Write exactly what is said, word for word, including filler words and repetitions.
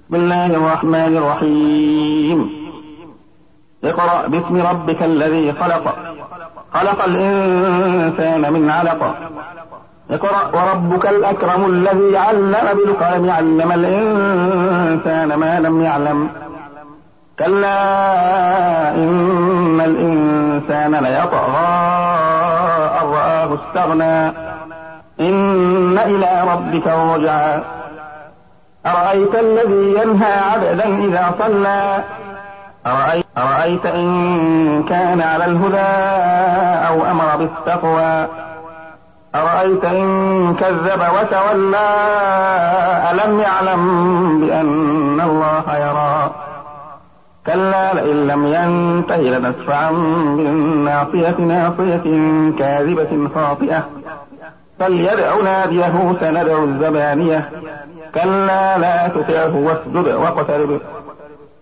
بسم الله الرحمن الرحيم. اقرأ باسم ربك الذي خلق خلق الإنسان من علق اقرأ وربك الأكرم الذي علم بالقلم علم الإنسان ما لم يعلم كلا إن الإنسان ليطغى أن رآه استغنى إن إلى ربك الرجعى أرأيت الذي ينهى عبدا إذا صلى أرأيت, أرأيت إن كان على الهدى أو أمر بالتقوى أرأيت إن كذب وتولى ألم يعلم بأن الله يرى كلا لئن لم ينته لنسفعا بالناصية ناصية كاذبة خاطئة فليدع ناديه سندع الزبانية كلا لا تطعه واسجد واقترب